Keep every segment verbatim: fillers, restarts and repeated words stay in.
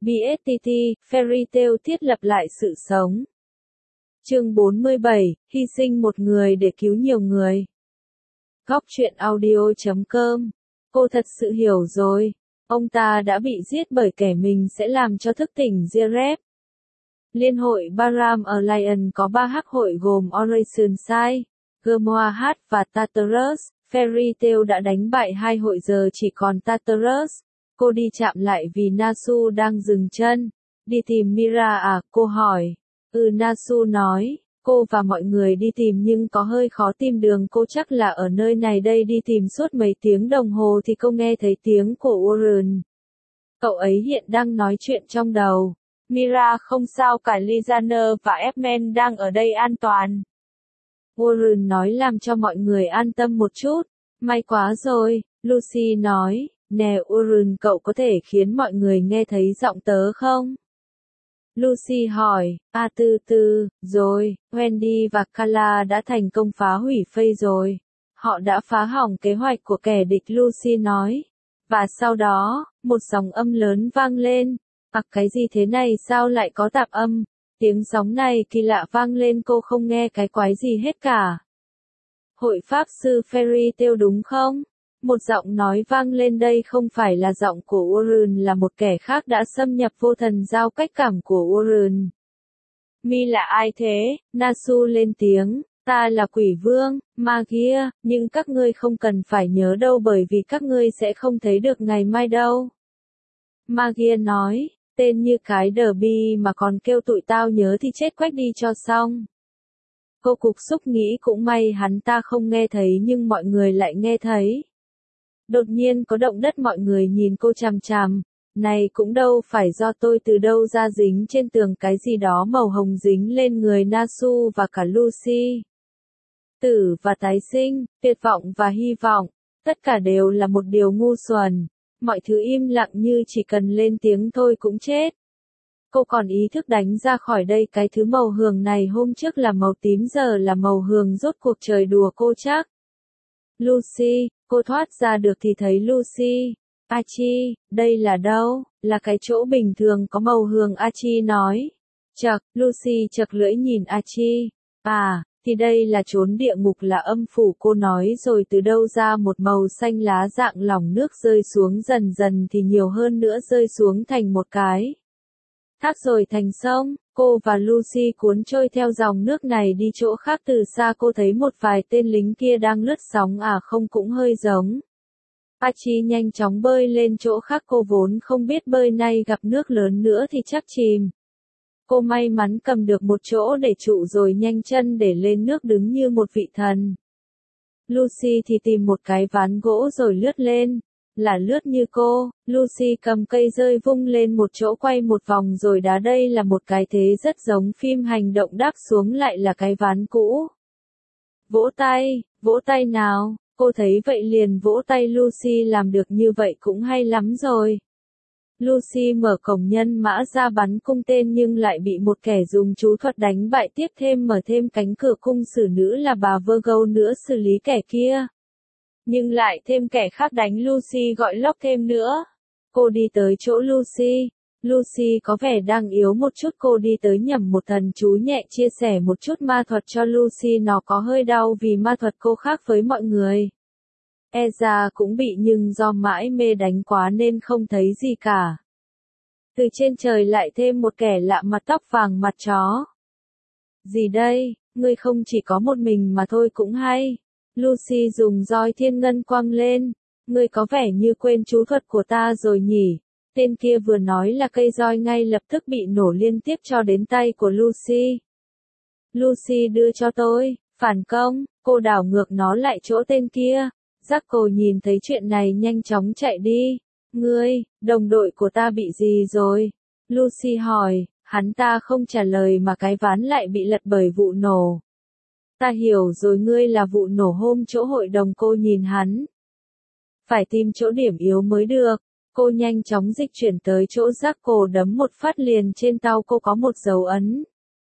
bê ét tê tê, Fairy Tail thiết lập lại sự sống. Chương bốn mươi bảy, hy sinh một người để cứu nhiều người. Góc truyện audio chấm com. Cô thật sự hiểu rồi. Ông ta đã bị giết bởi kẻ mình sẽ làm cho thức tỉnh Zeref. Liên hội Bahram Alliance có ba hắc hội gồm Oceanside, Grimoire và Tartarus. Fairy Tail đã đánh bại hai hội, giờ chỉ còn Tartarus. Cô đi chạm lại vì Nasu đang dừng chân. Đi tìm Mira à, cô hỏi. Ừ, Nasu nói. Cô và mọi người đi tìm nhưng có hơi khó tìm đường, cô chắc là ở nơi này đây. Đi tìm suốt mấy tiếng đồng hồ thì cô nghe thấy tiếng của Warren. Cậu ấy hiện đang nói chuyện trong đầu. Mira không sao cả, Lizaner và Edmund đang ở đây an toàn. Warren nói làm cho mọi người an tâm một chút. May quá rồi, Lucy nói. Nè Warren, cậu có thể khiến mọi người nghe thấy giọng tớ không? Lucy hỏi. À từ từ, rồi, Wendy và Carla đã thành công phá hủy Faye rồi. Họ đã phá hỏng kế hoạch của kẻ địch, Lucy nói. Và sau đó, một dòng âm lớn vang lên. À cái gì thế này, sao lại có tạp âm? Tiếng sóng này kỳ lạ vang lên, cô không nghe cái quái gì hết cả. Hội pháp sư Fairy Tail đúng không? Một giọng nói vang lên, đây không phải là giọng của Warren, là một kẻ khác đã xâm nhập vô thần giao cách cảm của Warren. Mi là ai thế? Nasu lên tiếng. Ta là quỷ vương, Magia, nhưng các ngươi không cần phải nhớ đâu bởi vì các ngươi sẽ không thấy được ngày mai đâu. Magia nói, tên như cái đờ bi mà còn kêu tụi tao nhớ thì chết quách đi cho xong. Cô cục xúc nghĩ cũng may hắn ta không nghe thấy nhưng mọi người lại nghe thấy. Đột nhiên có động đất, mọi người nhìn cô chằm chằm. Này cũng đâu phải do tôi, từ đâu ra dính trên tường cái gì đó màu hồng dính lên người Nasu và cả Lucy. Tử và tái sinh, tuyệt vọng và hy vọng, tất cả đều là một điều ngu xuẩn. Mọi thứ im lặng như chỉ cần lên tiếng thôi cũng chết. Cô còn ý thức đánh ra khỏi đây, cái thứ màu hường này hôm trước là màu tím giờ là màu hường, rốt cuộc trời đùa cô chắc. Lucy, cô thoát ra được thì thấy Lucy. Archie, đây là đâu? Là cái chỗ bình thường có màu hường, Archie nói. Chậc, Lucy chậc lưỡi nhìn Archie. À, thì đây là chốn địa ngục, là âm phủ, cô nói rồi từ đâu ra một màu xanh lá dạng lỏng nước rơi xuống, dần dần thì nhiều hơn nữa, rơi xuống thành một cái thác rồi thành sông. Cô và Lucy cuốn trôi theo dòng nước này đi chỗ khác. Từ xa cô thấy một vài tên lính kia đang lướt sóng, à không cũng hơi giống. Archie nhanh chóng bơi lên chỗ khác, cô vốn không biết bơi, nay gặp nước lớn nữa thì chắc chìm. Cô may mắn cầm được một chỗ để trụ rồi nhanh chân để lên nước, đứng như một vị thần. Lucy thì tìm một cái ván gỗ rồi lướt lên. Là lướt như cô, Lucy cầm cây rơi vung lên một chỗ, quay một vòng rồi đá. Đây là một cái thế rất giống phim hành động, đáp xuống lại là cái ván cũ. Vỗ tay, vỗ tay nào, cô thấy vậy liền vỗ tay. Lucy làm được như vậy cũng hay lắm rồi. Lucy mở cổng nhân mã ra bắn cung tên nhưng lại bị một kẻ dùng chú thuật đánh bại, tiếp thêm mở thêm cánh cửa cung sử nữ là bà Virgo nữa xử lý kẻ kia. Nhưng lại thêm kẻ khác đánh Lucy, gọi lóc thêm nữa. Cô đi tới chỗ Lucy. Lucy có vẻ đang yếu một chút, cô đi tới nhẩm một thần chú nhẹ, chia sẻ một chút ma thuật cho Lucy. Nó có hơi đau vì ma thuật cô khác với mọi người. Ezra cũng bị nhưng do mãi mê đánh quá nên không thấy gì cả. Từ trên trời lại thêm một kẻ lạ mặt, tóc vàng, mặt chó. Gì đây, ngươi không chỉ có một mình mà thôi cũng hay. Lucy dùng roi thiên ngân quăng lên. Ngươi có vẻ như quên chú thuật của ta rồi nhỉ? Tên kia vừa nói là cây roi ngay lập tức bị nổ liên tiếp cho đến tay của Lucy. Lucy đưa cho tôi, phản công, cô đảo ngược nó lại chỗ tên kia. Jackal nhìn thấy chuyện này nhanh chóng chạy đi. Ngươi, đồng đội của ta bị gì rồi? Lucy hỏi, hắn ta không trả lời mà cái ván lại bị lật bởi vụ nổ. Ta hiểu rồi, ngươi là vụ nổ hôm chỗ hội đồng. Cô nhìn hắn. Phải tìm chỗ điểm yếu mới được. Cô nhanh chóng dịch chuyển tới chỗ Jackal, đấm một phát liền trên tao cô có một dấu ấn.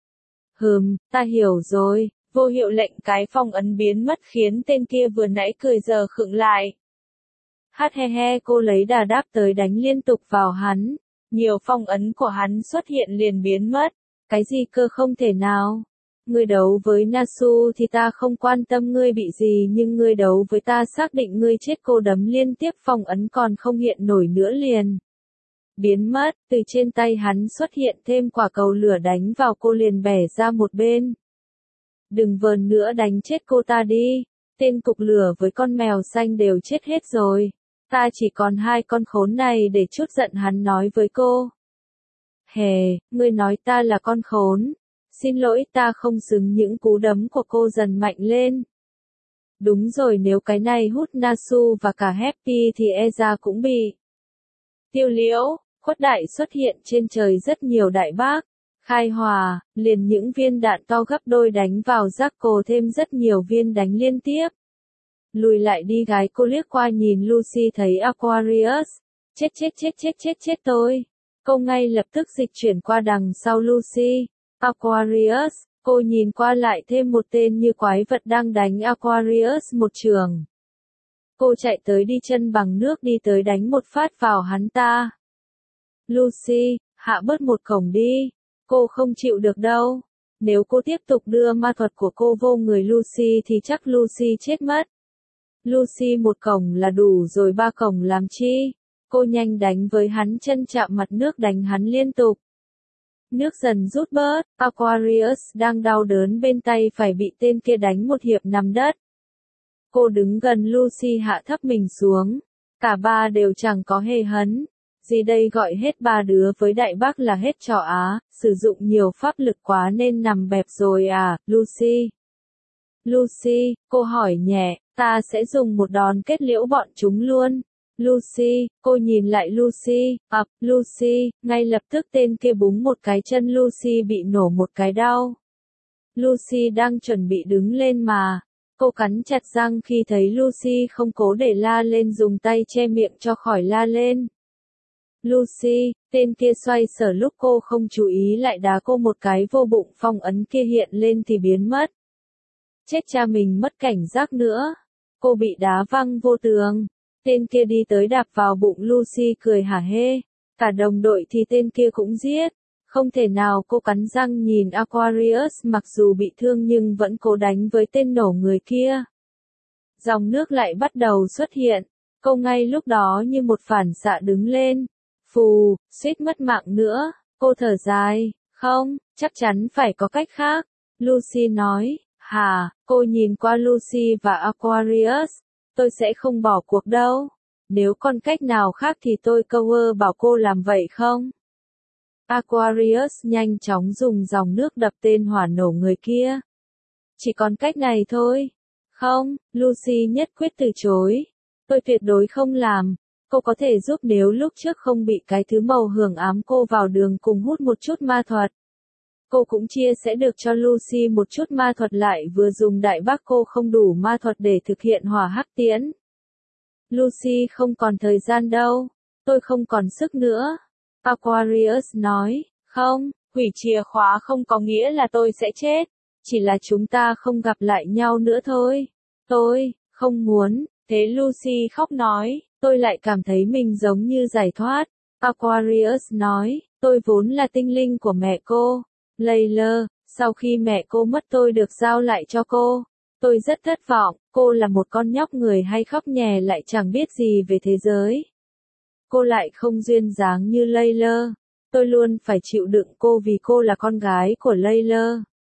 Hừm, ta hiểu rồi. Vô hiệu lệnh cái phong ấn biến mất khiến tên kia vừa nãy cười giờ khựng lại. Hát he he, cô lấy đà đáp tới đánh liên tục vào hắn. Nhiều phong ấn của hắn xuất hiện liền biến mất. Cái gì cơ không thể nào? Ngươi đấu với Nasu thì ta không quan tâm ngươi bị gì nhưng ngươi đấu với ta xác định ngươi chết. Cô đấm liên tiếp phong ấn còn không hiện nổi nữa liền. Biến mất, từ trên tay hắn xuất hiện thêm quả cầu lửa đánh vào cô liền bẻ ra một bên. Đừng vờn nữa đánh chết cô ta đi, tên cục lửa với con mèo xanh đều chết hết rồi. Ta chỉ còn hai con khốn này để trút giận hắn nói với cô. Hề, ngươi nói ta là con khốn. Xin lỗi ta không xứng những cú đấm của cô dần mạnh lên. Đúng rồi nếu cái này hút Nasu và cả Happy thì e ra cũng bị. Tiêu liễu, khuất đại xuất hiện trên trời rất nhiều đại bác. Khai hòa, liền những viên đạn to gấp đôi đánh vào Jaco thêm rất nhiều viên đánh liên tiếp. Lùi lại đi gái cô liếc qua nhìn Lucy thấy Aquarius. Chết chết chết chết chết chết tôi. Cô ngay lập tức dịch chuyển qua đằng sau Lucy. Aquarius, cô nhìn qua lại thêm một tên như quái vật đang đánh Aquarius một trường. Cô chạy tới đi chân bằng nước đi tới đánh một phát vào hắn ta. Lucy, hạ bớt một cổng đi. Cô không chịu được đâu. Nếu cô tiếp tục đưa ma thuật của cô vô người Lucy thì chắc Lucy chết mất. Lucy một cổng là đủ rồi ba cổng làm chi? Cô nhanh đánh với hắn chân chạm mặt nước đánh hắn liên tục. Nước dần rút bớt, Aquarius đang đau đớn bên tay phải bị tên kia đánh một hiệp nằm đất. Cô đứng gần Lucy hạ thấp mình xuống. Cả ba đều chẳng có hề hấn. Gì đây gọi hết ba đứa với đại bác là hết trò á, sử dụng nhiều pháp lực quá nên nằm bẹp rồi à, Lucy. Lucy, cô hỏi nhẹ, ta sẽ dùng một đòn kết liễu bọn chúng luôn. Lucy, cô nhìn lại Lucy, ập, Lucy, ngay lập tức tên kia búng một cái chân Lucy bị nổ một cái đau. Lucy đang chuẩn bị đứng lên mà. Cô cắn chặt răng khi thấy Lucy không cố để la lên dùng tay che miệng cho khỏi la lên. Lucy, tên kia xoay sở lúc cô không chú ý lại đá cô một cái vô bụng phong ấn kia hiện lên thì biến mất. Chết cha mình mất cảnh giác nữa. Cô bị đá văng vô tường. Tên kia đi tới đạp vào bụng Lucy cười hả hê. Cả đồng đội thì tên kia cũng giết. Không thể nào cô cắn răng nhìn Aquarius mặc dù bị thương nhưng vẫn cố đánh với tên nổ người kia. Dòng nước lại bắt đầu xuất hiện. Cô ngay lúc đó như một phản xạ đứng lên. Phù, suýt mất mạng nữa. Cô thở dài. Không, chắc chắn phải có cách khác. Lucy nói. Hà, cô nhìn qua Lucy và Aquarius. Tôi sẽ không bỏ cuộc đâu. Nếu còn cách nào khác thì tôi cover bảo cô làm vậy không? Aquarius nhanh chóng dùng dòng nước đập tên hỏa nổ người kia. Chỉ còn cách này thôi. Không, Lucy nhất quyết từ chối. Tôi tuyệt đối không làm. Cô có thể giúp nếu lúc trước không bị cái thứ màu hường ám cô vào đường cùng hút một chút ma thuật. Cô cũng chia sẽ được cho Lucy một chút ma thuật lại vừa dùng đại bác cô không đủ ma thuật để thực hiện hỏa hắc tiễn. Lucy không còn thời gian đâu. Tôi không còn sức nữa. Aquarius nói, không, hủy chìa khóa không có nghĩa là tôi sẽ chết. Chỉ là chúng ta không gặp lại nhau nữa thôi. Tôi, không muốn. Thế Lucy khóc nói, tôi lại cảm thấy mình giống như giải thoát. Aquarius nói, tôi vốn là tinh linh của mẹ cô. Layla, sau khi mẹ cô mất tôi được giao lại cho cô. Tôi rất thất vọng, cô là một con nhóc người hay khóc nhè lại chẳng biết gì về thế giới. Cô lại không duyên dáng như Layla. Tôi luôn phải chịu đựng cô vì cô là con gái của Layla.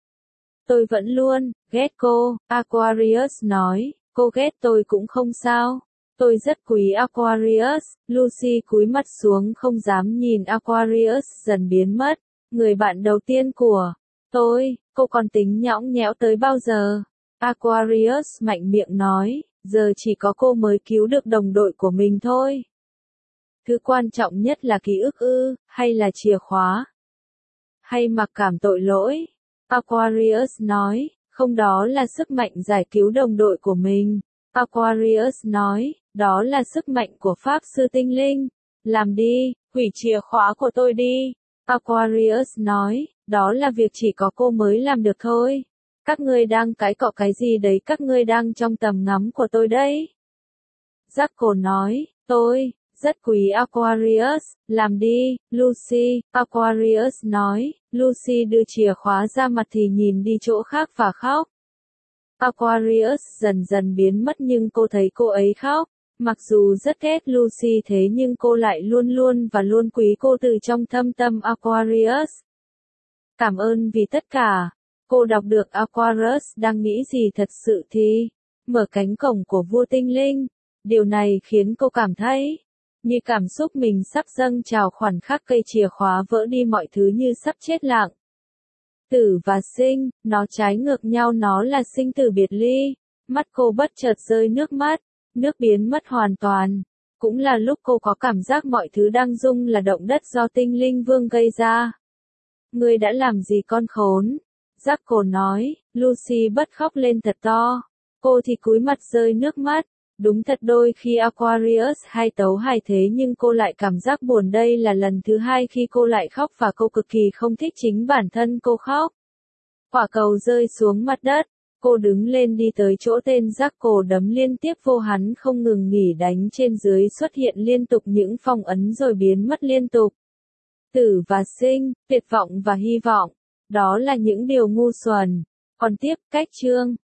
Tôi vẫn luôn ghét cô, Aquarius nói, cô ghét tôi cũng không sao. Tôi rất quý Aquarius. Lucy cúi mặt xuống không dám nhìn Aquarius dần biến mất. Người bạn đầu tiên của tôi, cô còn tính nhõng nhẽo tới bao giờ? Aquarius mạnh miệng nói, giờ chỉ có cô mới cứu được đồng đội của mình thôi. Thứ quan trọng nhất là ký ức ư, hay là chìa khóa? Hay mặc cảm tội lỗi? Aquarius nói, không đó là sức mạnh giải cứu đồng đội của mình. Aquarius nói, đó là sức mạnh của Pháp Sư Tinh Linh. Làm đi, hủy chìa khóa của tôi đi. Aquarius nói, đó là việc chỉ có cô mới làm được thôi. Các ngươi đang cãi cọ cái gì đấy, các ngươi đang trong tầm ngắm của tôi đấy. Jaco nói, tôi, Rất quý Aquarius, làm đi, Lucy, Aquarius nói. Lucy đưa chìa khóa ra mặt thì nhìn đi chỗ khác và khóc. Aquarius dần dần biến mất nhưng cô thấy cô ấy khóc. Mặc dù rất ghét Lucy thế nhưng cô lại luôn luôn và luôn quý cô từ trong thâm tâm Aquarius. Cảm ơn vì tất cả. Cô đọc được Aquarius đang nghĩ gì thật sự thì mở cánh cổng của vua tinh linh. Điều này khiến cô cảm thấy như cảm xúc mình sắp dâng trào khoảnh khắc cây chìa khóa vỡ đi mọi thứ như sắp chết lặng. Tử và sinh, nó trái ngược nhau, nó là sinh tử biệt ly. Mắt cô bất chợt rơi nước mắt, nước biến mất hoàn toàn. Cũng là lúc cô có cảm giác mọi thứ đang rung là động đất do tinh linh vương gây ra. Ngươi đã làm gì con khốn? Jackal nói. Lucy bật khóc lên thật to. Cô thì cúi mặt rơi nước mắt. Đúng thật đôi khi Aquarius hay tấu hài thế nhưng cô lại cảm giác buồn. Đây là lần thứ hai khi cô lại khóc và cô cực kỳ không thích chính bản thân cô khóc. Quả cầu rơi xuống mặt đất. Cô đứng lên đi tới chỗ tên Jackal đấm liên tiếp vô, hắn không ngừng nghỉ đánh trên dưới, xuất hiện liên tục những phong ấn rồi biến mất liên tục. Tử và sinh, tuyệt vọng và hy vọng. Đó là những điều ngu xuẩn. Còn tiếp, cách chương.